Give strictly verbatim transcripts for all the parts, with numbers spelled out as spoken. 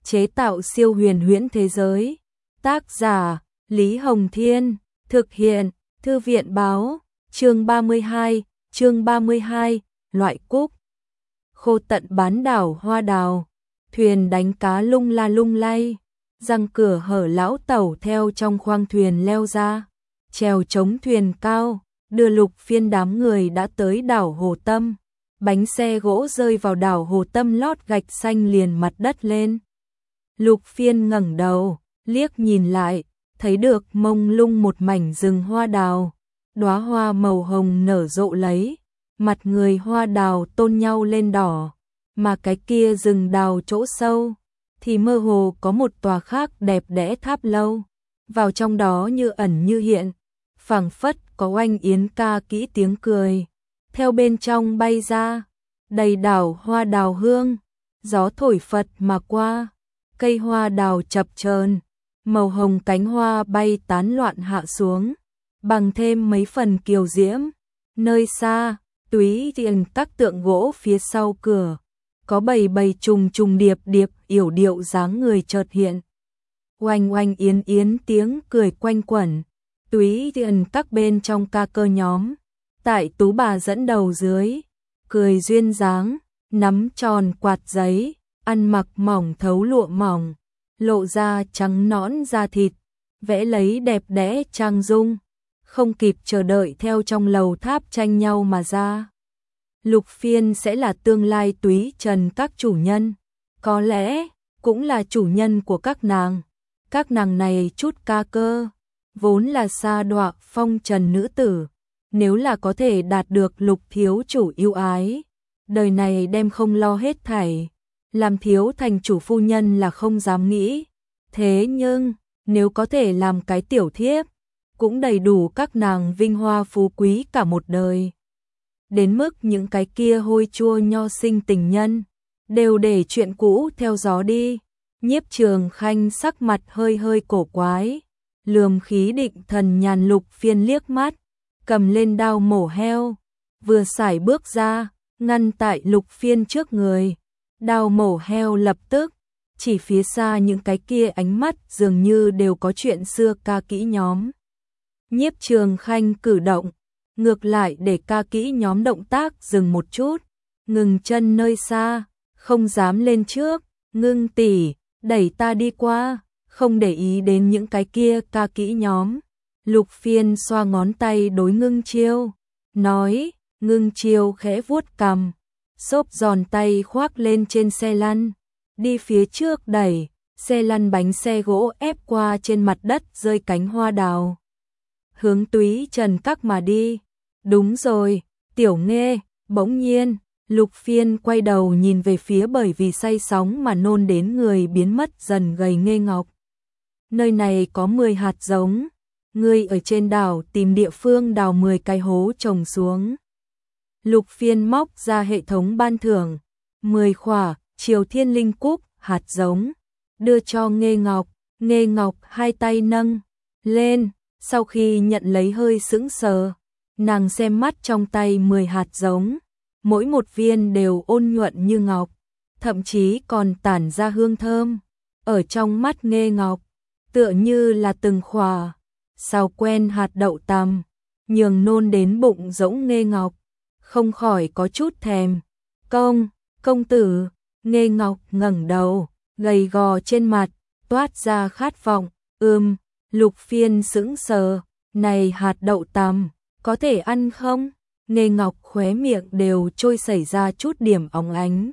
chế tạo siêu huyền huyễn thế giới. Tác giả Lý Hồng Thiên, thực hiện Thư viện Báo. Chương ba mươi hai, chương ba mươi hai, loại cúc. Khô tận bán đảo hoa đào, thuyền đánh cá lung la lung lay, răng cửa hở lão tẩu theo trong khoang thuyền leo ra, chèo chống thuyền cao, đưa Lục Phiên đám người đã tới đảo Hồ Tâm. Bánh xe gỗ rơi vào đảo Hồ Tâm lót gạch xanh liền mặt đất lên. Lục Phiên ngẩng đầu, liếc nhìn lại, thấy được mông lung một mảnh rừng hoa đào, đóa hoa màu hồng nở rộ lấy, mặt người hoa đào tôn nhau lên đỏ, mà cái kia rừng đào chỗ sâu thì mơ hồ có một tòa khác đẹp đẽ tháp lâu, vào trong đó như ẩn như hiện, phảng phất có oanh yến ca kỹ tiếng cười theo bên trong bay ra, đầy đảo hoa đào hương, gió thổi phật mà qua, cây hoa đào chập chờn, màu hồng cánh hoa bay tán loạn hạ xuống, bằng thêm mấy phần kiều diễm. Nơi xa, túy tiền các tượng gỗ phía sau cửa, có bầy bầy trùng trùng điệp điệp yểu điệu dáng người chợt hiện. Oanh oanh yến yến tiếng cười quanh quẩn, túy tiền các bên trong ca cơ nhóm, tại Tú bà dẫn đầu dưới, cười duyên dáng, nắm tròn quạt giấy, ăn mặc mỏng thấu lụa mỏng, lộ ra trắng nõn da thịt, vẽ lấy đẹp đẽ trang dung, không kịp chờ đợi theo trong lầu tháp tranh nhau mà ra. Lục Phiên sẽ là tương lai túy trần các chủ nhân, có lẽ cũng là chủ nhân của các nàng. Các nàng này chút ca cơ, vốn là sa đọa phong trần nữ tử, nếu là có thể đạt được Lục thiếu chủ yêu ái, đời này đem không lo hết thảy, làm thiếu thành chủ phu nhân là không dám nghĩ. Thế nhưng, nếu có thể làm cái tiểu thiếp, cũng đầy đủ các nàng vinh hoa phú quý cả một đời. Đến mức những cái kia hôi chua nho sinh tình nhân, đều để chuyện cũ theo gió đi. Nhiếp Trường Khanh sắc mặt hơi hơi cổ quái, lườm khí định thần nhàn Lục Phiên liếc mắt, cầm lên đao mổ heo, vừa sải bước ra, ngăn tại Lục Phiên trước người. Đao mổ heo lập tức, chỉ phía xa những cái kia ánh mắt dường như đều có chuyện xưa ca kỹ nhóm. Nhiếp Trường Khanh cử động, ngược lại để ca kỹ nhóm động tác dừng một chút, ngừng chân nơi xa, không dám lên trước. Ngưng tỷ, đẩy ta đi qua, không để ý đến những cái kia ca kỹ nhóm. Lục Phiên xoa ngón tay đối Ngưng Chiêu, nói. Ngưng Chiêu khẽ vuốt cằm, xốp giòn tay khoác lên trên xe lăn, đi phía trước đẩy, xe lăn bánh xe gỗ ép qua trên mặt đất rơi cánh hoa đào, hướng túy trần các mà đi. Đúng rồi, Tiểu Nghê. Bỗng nhiên, Lục Phiên quay đầu nhìn về phía bởi vì say sóng mà nôn đến người biến mất dần gầy Nghê Ngọc. Nơi này có mười hạt giống, ngươi ở trên đảo tìm địa phương đào mười cái hố trồng xuống. Lục Phiên móc ra hệ thống ban thưởng, mười khỏa Triều Thiên Linh Cúc hạt giống, đưa cho Nghê Ngọc. Nghê Ngọc hai tay nâng lên, sau khi nhận lấy hơi sững sờ, nàng xem mắt trong tay mười hạt giống, mỗi một viên đều ôn nhuận như ngọc, thậm chí còn tản ra hương thơm. Ở trong mắt Nghê Ngọc, tựa như là từng khỏa sao quen hạt đậu tằm, nhường nôn đến bụng rỗng Nghê Ngọc không khỏi có chút thèm. Công, công tử. Nghê Ngọc ngẩng đầu, gầy gò trên mặt toát ra khát vọng. Ừm. Lục Phiên sững sờ, này hạt đậu tằm có thể ăn không? Nghê Ngọc khóe miệng đều trôi xảy ra chút điểm óng ánh.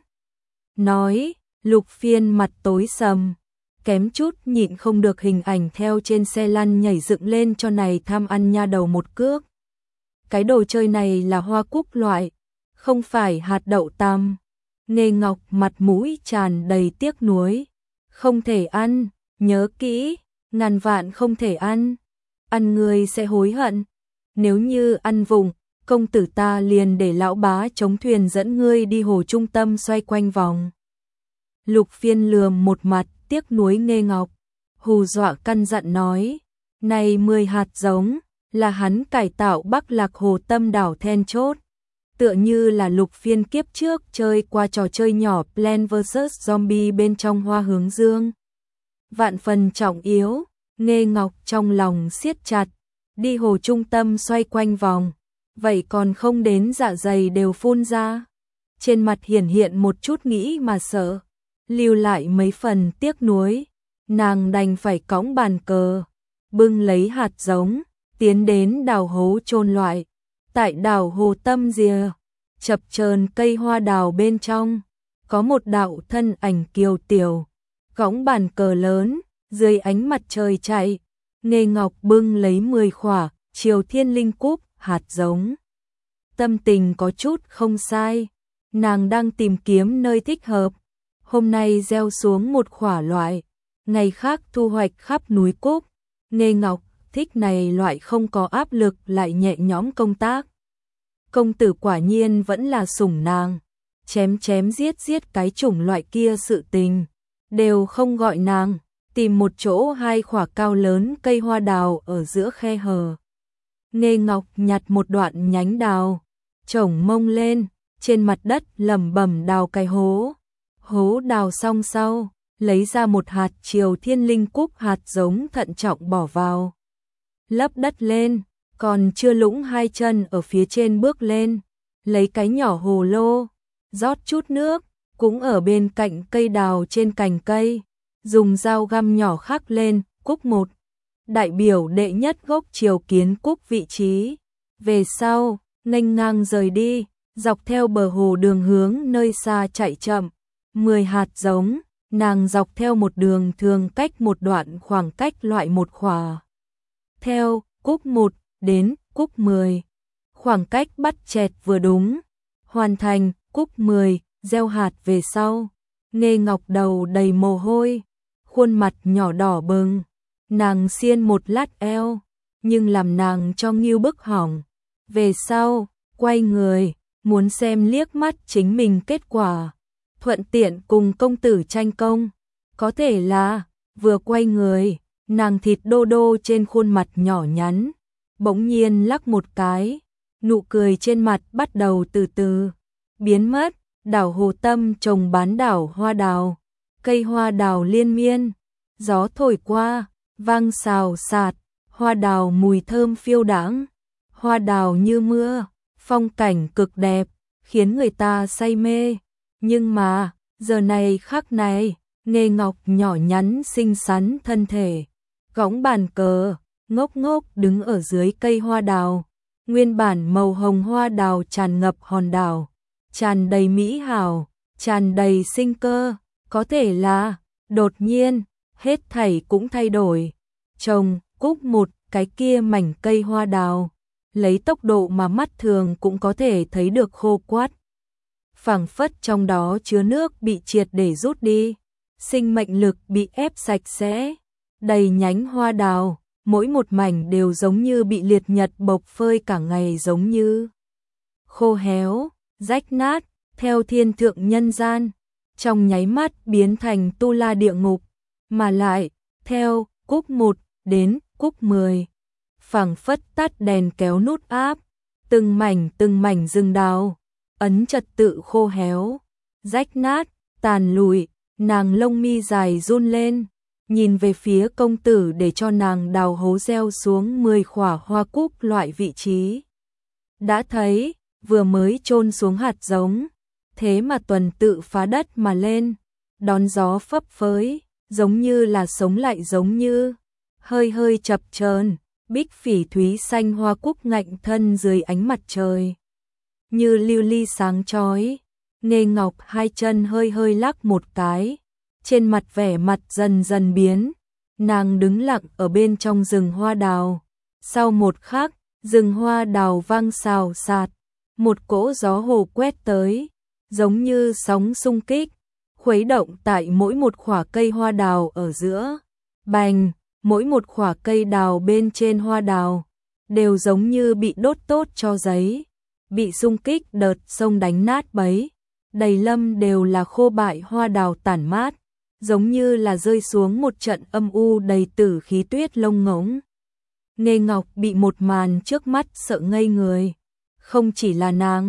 Nói. Lục Phiên mặt tối sầm, kém chút nhịn không được hình ảnh theo trên xe lăn nhảy dựng lên cho này tham ăn nha đầu một cước. Cái đồ chơi này là hoa cúc loại, không phải hạt đậu tằm. Nghê Ngọc mặt mũi tràn đầy tiếc nuối. Không thể ăn, nhớ kỹ, ngàn vạn không thể ăn. Ăn người sẽ hối hận. Nếu như ăn vùng, công tử ta liền để lão bá chống thuyền dẫn ngươi đi hồ trung tâm xoay quanh vòng. Lục Phiên lườm một mặt tiếc nuối Nghê Ngọc, hù dọa căn dặn nói. Này mười hạt giống là hắn cải tạo Bắc Lạc Hồ Tâm đảo then chốt. tựa như là Lục Phiên kiếp trước chơi qua trò chơi nhỏ Plants versus. Zombie bên trong Hoa Hướng Dương. Vạn phần trọng yếu, Nghê Ngọc trong lòng siết chặt, đi hồ trung tâm xoay quanh vòng, vậy còn không đến dạ dày đều phun ra. Trên mặt hiển hiện một chút nghĩ mà sợ, lưu lại mấy phần tiếc nuối, nàng đành phải cõng bàn cờ, bưng lấy hạt giống, tiến đến đào hố chôn loại. Tại đào hồ tâm rìa, chập chờn cây hoa đào bên trong, có một đạo thân ảnh kiều tiểu, cõng bàn cờ lớn, dưới ánh mặt trời chạy. Nghê Ngọc bưng lấy mười khỏa Triều Thiên Linh Cúc hạt giống. Tâm tình có chút không sai, nàng đang tìm kiếm nơi thích hợp. Hôm nay gieo xuống một khỏa loại, ngày khác thu hoạch khắp núi Cúc. Nghê Ngọc thích này loại không có áp lực lại nhẹ nhõm công tác. Công tử quả nhiên vẫn là sủng nàng, chém chém giết giết cái chủng loại kia sự tình, đều không gọi nàng, tìm một chỗ hai khỏa cao lớn cây hoa đào ở giữa khe hở. Nghê Ngọc nhặt một đoạn nhánh đào, chổng mông lên, trên mặt đất lẩm bẩm đào cái hố. Hố đào xong sau, lấy ra một hạt Triều Thiên Linh Cúc hạt giống thận trọng bỏ vào. Lấp đất lên, còn chưa lũng hai chân ở phía trên bước lên, lấy cái nhỏ hồ lô, rót chút nước, cũng ở bên cạnh cây đào trên cành cây, dùng dao găm nhỏ khắc lên, Cúc một, đại biểu đệ nhất gốc Triều Kiến Cúc vị trí. Về sau, nghênh ngang rời đi, dọc theo bờ hồ đường hướng nơi xa chạy chậm, mười hạt giống, nàng dọc theo một đường thường cách một đoạn khoảng cách loại một khỏa. Theo Cúc một đến Cúc mười, khoảng cách bắt chẹt vừa đúng, hoàn thành. Cúc mười, gieo hạt về sau, Nghê Ngọc đầu đầy mồ hôi, khuôn mặt nhỏ đỏ bừng, nàng xiên một lát eo, nhưng làm nàng cho nghiêu bức hỏng. Về sau, quay người, muốn xem liếc mắt chính mình kết quả, thuận tiện cùng công tử tranh công. Có thể là, vừa quay người, nàng thịt đô đô trên khuôn mặt nhỏ nhắn, bỗng nhiên lắc một cái, nụ cười trên mặt bắt đầu từ từ biến mất. Đảo hồ tâm trồng bán đảo hoa đào, cây hoa đào liên miên, gió thổi qua, vang xào xạc, hoa đào mùi thơm phiêu đãng, hoa đào như mưa, phong cảnh cực đẹp, khiến người ta say mê. Nhưng mà, giờ này khắc này, Nghê Ngọc nhỏ nhắn xinh xắn thân thể, gõng bàn cờ, ngốc ngốc đứng ở dưới cây hoa đào, nguyên bản màu hồng hoa đào tràn ngập hòn đảo, tràn đầy mỹ hảo, tràn đầy sinh cơ. Có thể là, đột nhiên, hết thảy cũng thay đổi. Trồng Cúc một, cái kia mảnh cây hoa đào, lấy tốc độ mà mắt thường cũng có thể thấy được khô quắt. Phảng phất trong đó chứa nước bị triệt để rút đi, sinh mệnh lực bị ép sạch sẽ. Đầy nhánh hoa đào, mỗi một mảnh đều giống như bị liệt nhật bộc phơi cả ngày, giống như khô héo, rách nát, theo thiên thượng nhân gian, trong nháy mắt biến thành tu la địa ngục. Mà lại, theo Cúc một đến Cúc mười, phảng phất tắt đèn kéo nút áp, từng mảnh từng mảnh rừng đào, ấn trật tự khô héo, rách nát, tàn lụi. Nàng lông mi dài run lên, nhìn về phía công tử để cho nàng đào hố gieo xuống mười khỏa hoa cúc loại vị trí. Đã thấy, vừa mới chôn xuống hạt giống, thế mà tuần tự phá đất mà lên, đón gió phấp phới, giống như là sống lại, giống như hơi hơi chập chờn, bích phỉ thúy xanh hoa cúc ngạnh thân dưới ánh mặt trời, như lưu ly sáng chói. Nghê Ngọc hai chân hơi hơi lắc một cái, trên mặt vẻ mặt dần dần biến, nàng đứng lặng ở bên trong rừng hoa đào. Sau một khắc, rừng hoa đào vang xào xạc, một cỗ gió hồ quét tới, giống như sóng xung kích, khuấy động tại mỗi một khỏa cây hoa đào ở giữa. Bành, mỗi một khỏa cây đào bên trên hoa đào đều giống như bị đốt tốt cho giấy, bị xung kích đợt sông đánh nát bấy. Đầy lâm đều là khô bại hoa đào tản mát, giống như là rơi xuống một trận âm u đầy tử khí tuyết lông ngỗng. Nghê Ngọc bị một màn trước mắt sợ ngây người, không chỉ là nàng,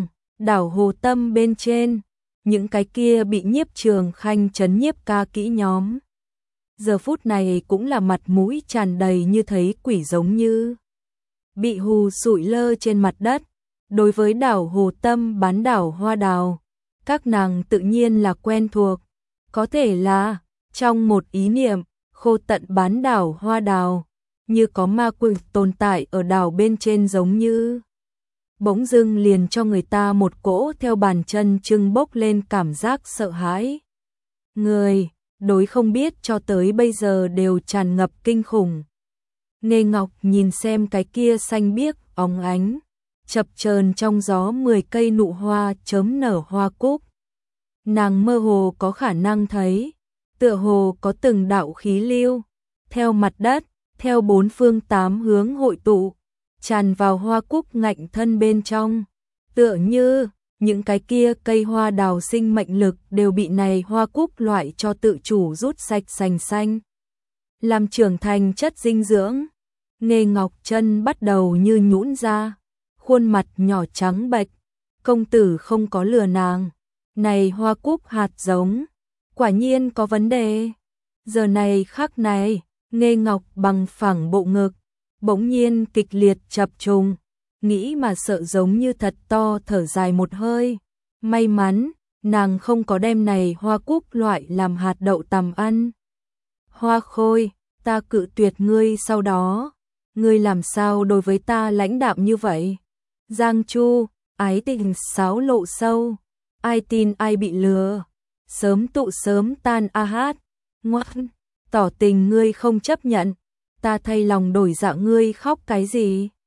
Đảo Hồ Tâm bên trên, những cái kia bị Nhiếp Trường Khanh trấn nhiếp ca kỹ nhóm. Giờ phút này cũng là mặt mũi tràn đầy như thấy quỷ, giống như bị hù sụi lơ trên mặt đất. Đối với đảo Hồ Tâm bán đảo hoa đào, các nàng tự nhiên là quen thuộc. Có thể là trong một ý niệm khô tận bán đảo hoa đào, như có ma quỷ tồn tại ở đảo bên trên, giống như bỗng dưng liền cho người ta một cỗ theo bàn chân trưng bốc lên cảm giác sợ hãi. Người đối không biết cho tới bây giờ đều tràn ngập kinh khủng. Nghê Ngọc nhìn xem cái kia xanh biếc óng ánh, chập chờn trong gió mười cây nụ hoa chớm nở hoa cúc. Nàng mơ hồ có khả năng thấy, tựa hồ có từng đạo khí lưu theo mặt đất, theo bốn phương tám hướng hội tụ, tràn vào hoa cúc ngạnh thân bên trong, tựa như những cái kia cây hoa đào sinh mệnh lực đều bị này hoa cúc loại cho tự chủ rút sạch sành xanh, làm trưởng thành chất dinh dưỡng. Nghê Ngọc chân bắt đầu như nhũn ra, khuôn mặt nhỏ trắng bệch. Công tử không có lừa nàng, này hoa cúc hạt giống quả nhiên có vấn đề. Giờ này khắc này, Nghê Ngọc bằng phẳng bộ ngực bỗng nhiên kịch liệt chập trùng, nghĩ mà sợ, giống như thật to thở dài một hơi. May mắn nàng không có đem này hoa cúc loại làm hạt đậu tằm ăn. Hoa Khôi, ta cự tuyệt ngươi, sau đó ngươi làm sao đối với ta lãnh đạm như vậy? Giang Chu, ái tình xáo lộ sâu, ai tin ai bị lừa, sớm tụ sớm tan a hát. Ngoan, tỏ tình ngươi không chấp nhận, ta thay lòng đổi dạ, ngươi khóc cái gì?